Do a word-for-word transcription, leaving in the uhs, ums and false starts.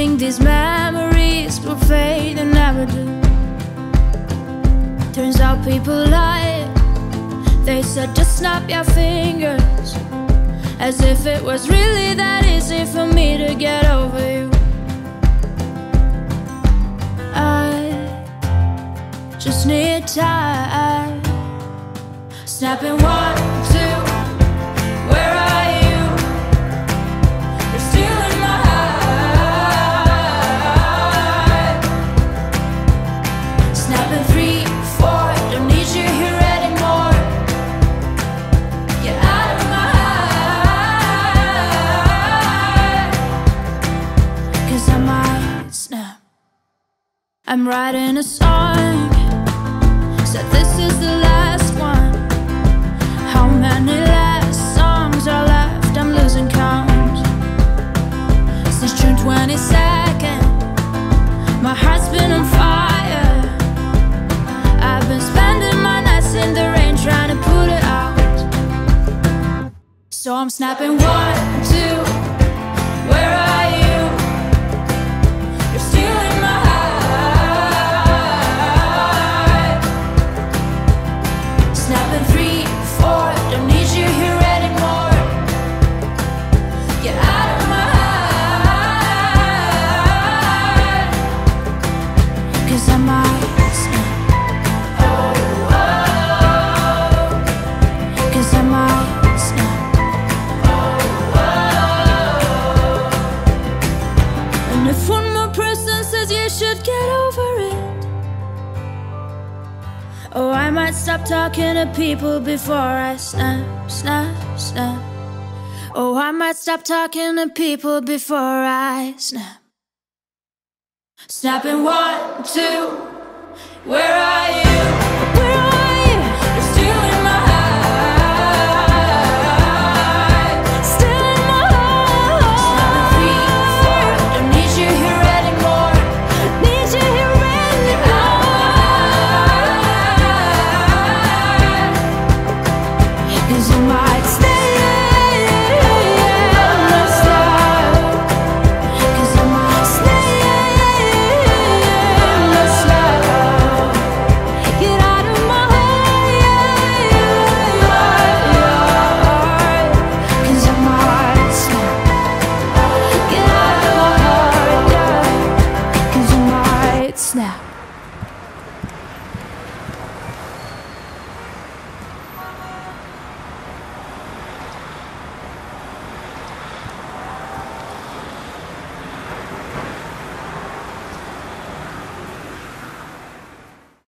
Wishing these memories will fade and never do. Turns out people lie. They said just snap your fingers, as if it was really that easy for me to get over you. I just need time. Snapping one, two, where are you? You're still in my heart. Snapping three, four, don't need you here anymore. Get out of my heart, 'cause I might snap. I'm writing a song, said this is the last one. How many last songs are left? I'm losing count. Since June twenty-second, my heart's been on fire. I've been spending my nights in the rain trying to put it out. So I'm snapping one, two, where are you? You're still in my heart. Snapping three, four, don't need you here anymore. Get out of my heart, 'cause I might snap. Oh, oh, 'cause I might snap. Oh, oh. And if one more person says you should get over it, oh, I might stop talking to people before I snap, snap, snap. Oh, I might stop talking to people before I snap. Snapping one, two, where are